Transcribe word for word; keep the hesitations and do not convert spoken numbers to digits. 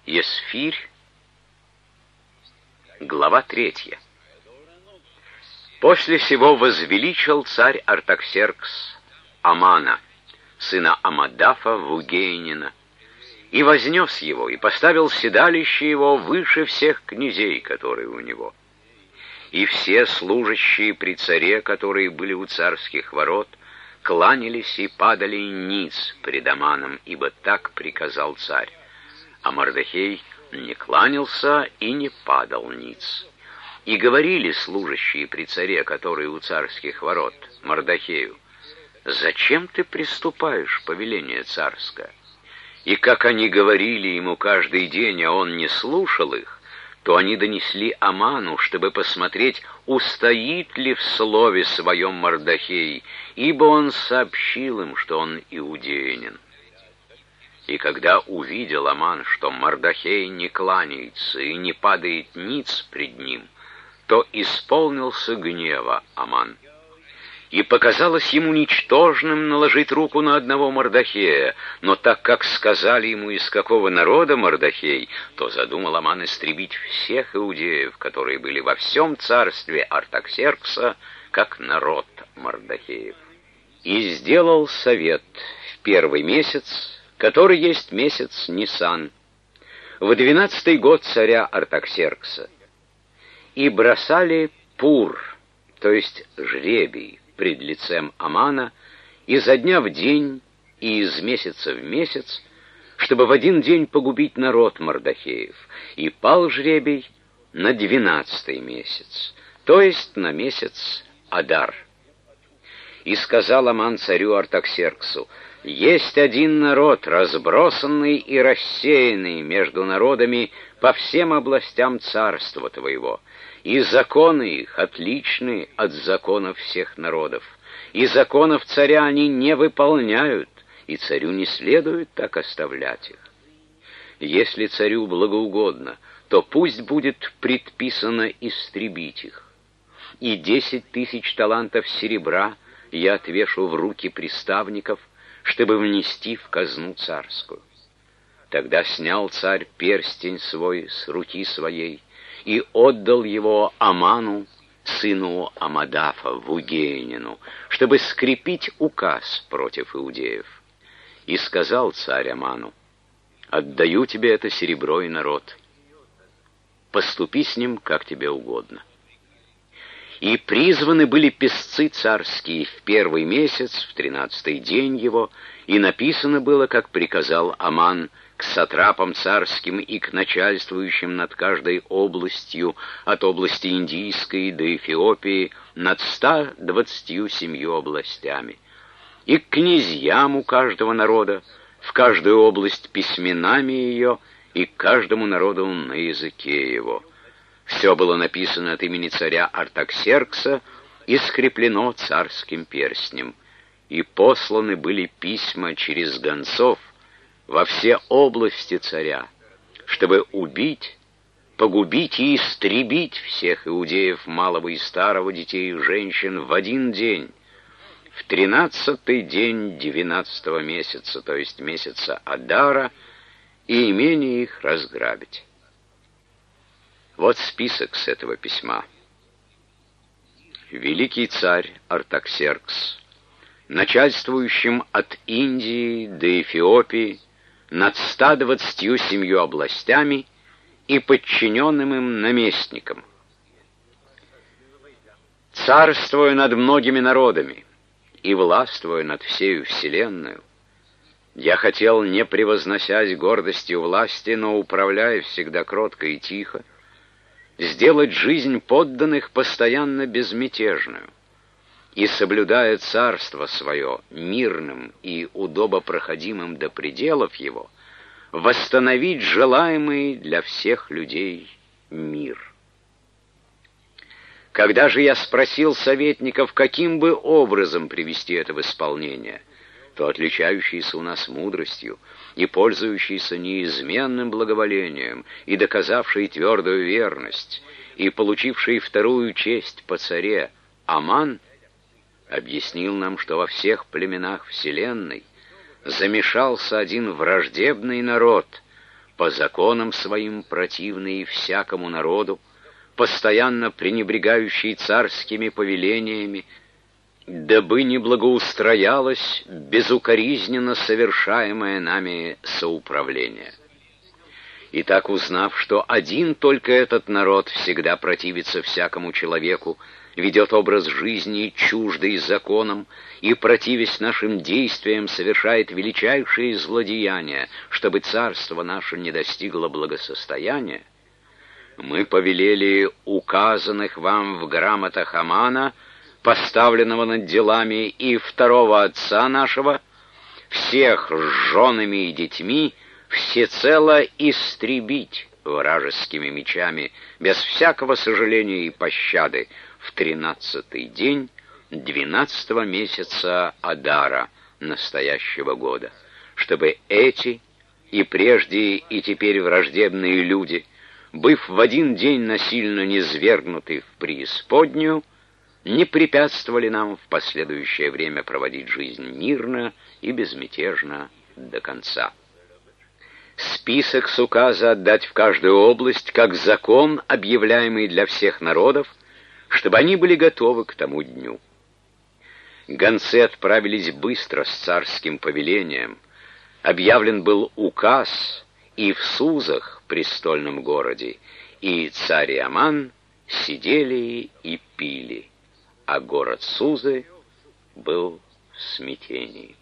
Есфирь, глава третья. После сего возвеличил царь Артаксеркс Амана, сына Амадафа Вугейнина, и вознес его, и поставил седалище его выше всех князей, которые у него. И все служащие при царе, которые были у царских ворот, кланялись и падали ниц пред Аманом, ибо так приказал царь. А Мордехей не кланялся и не падал ниц. И говорили служащие при царе, которые у царских ворот, Мордехею: «Зачем ты приступаешь повеление царское?» И как они говорили ему каждый день, а он не слушал их, то они донесли Аману, чтобы посмотреть, устоит ли в слове своем Мордехей, ибо он сообщил им, что он иудеянин. И когда увидел Аман, что Мордехей не кланяется и не падает ниц пред ним, то исполнился гнева Аман. И показалось ему ничтожным наложить руку на одного Мордехея, но так как сказали ему, из какого народа Мордехей, то задумал Аман истребить всех иудеев, которые были во всем царстве Артаксеркса, как народ Мордехеев. И сделал совет в первый месяц, который есть месяц Нисан, в двенадцатый год царя Артаксеркса, и бросали пур, то есть жребий, пред лицем Амана, изо дня в день и из месяца в месяц, чтобы в один день погубить народ Мордехеев, и пал жребий на двенадцатый месяц, то есть на месяц Адар. И сказал Аман царю Артаксерксу: «Есть один народ, разбросанный и рассеянный между народами по всем областям царства твоего, и законы их отличны от законов всех народов, и законов царя они не выполняют, и царю не следует так оставлять их. Если царю благоугодно, то пусть будет предписано истребить их, и десять тысяч талантов серебра я отвешу в руки приставников, чтобы внести в казну царскую». Тогда снял царь перстень свой с руки своей и отдал его Аману, сыну Амадафа, Вугейнину, чтобы скрепить указ против иудеев. И сказал царь Аману: «Отдаю тебе это серебро и народ. Поступи с ним, как тебе угодно». И призваны были песцы царские в первый месяц, в тринадцатый день его, и написано было, как приказал Аман, к сатрапам царским и к начальствующим над каждой областью, от области Индийской до Эфиопии, над ста двадцатью семью областями, и к князьям у каждого народа, в каждую область письменами ее, и к каждому народу на языке его. Все было написано от имени царя Артаксеркса и скреплено царским перстнем. И посланы были письма через гонцов во все области царя, чтобы убить, погубить и истребить всех иудеев, малого и старого, детей и женщин, в один день, в тринадцатый день двенадцатого месяца, то есть месяца Адара, и имение их разграбить. Вот список с этого письма. Великий царь Артаксеркс, начальствующим от Индии до Эфиопии над ста двадцатью семью областями и подчиненным им наместникам, царствуя над многими народами и властвуя над всею вселенную, я хотел, не превозносясь гордостью власти, но управляя всегда кротко и тихо, сделать жизнь подданных постоянно безмятежную, и, соблюдая царство свое мирным и удобопроходимым до пределов его, восстановить желаемый для всех людей мир. Когда же я спросил советников, каким бы образом привести это в исполнение, то отличающийся у нас мудростью и пользующийся неизменным благоволением, и доказавший твердую верность, и получивший вторую честь по царе Аман, объяснил нам, что во всех племенах вселенной замешался один враждебный народ, по законам своим противный всякому народу, постоянно пренебрегающий царскими повелениями, дабы не благоустроялось безукоризненно совершаемое нами соуправление. Итак, узнав, что один только этот народ всегда противится всякому человеку, ведет образ жизни чуждый законам и, противясь нашим действиям, совершает величайшие злодеяния, чтобы царство наше не достигло благосостояния, мы повелели указанных вам в грамотах Амана, поставленного над делами, и второго отца нашего, всех с женами и детьми, всецело истребить вражескими мечами, без всякого сожаления и пощады, в тринадцатый день двенадцатого месяца Адара настоящего года, чтобы эти и прежде и теперь враждебные люди, быв в один день насильно низвергнуты в преисподнюю, не препятствовали нам в последующее время проводить жизнь мирно и безмятежно до конца. Список с указа отдать в каждую область, как закон, объявляемый для всех народов, чтобы они были готовы к тому дню. Гонцы отправились быстро с царским повелением. Объявлен был указ и в Сузах, престольном городе, и царь и Аман сидели и пили, а город Сузы был в смятении.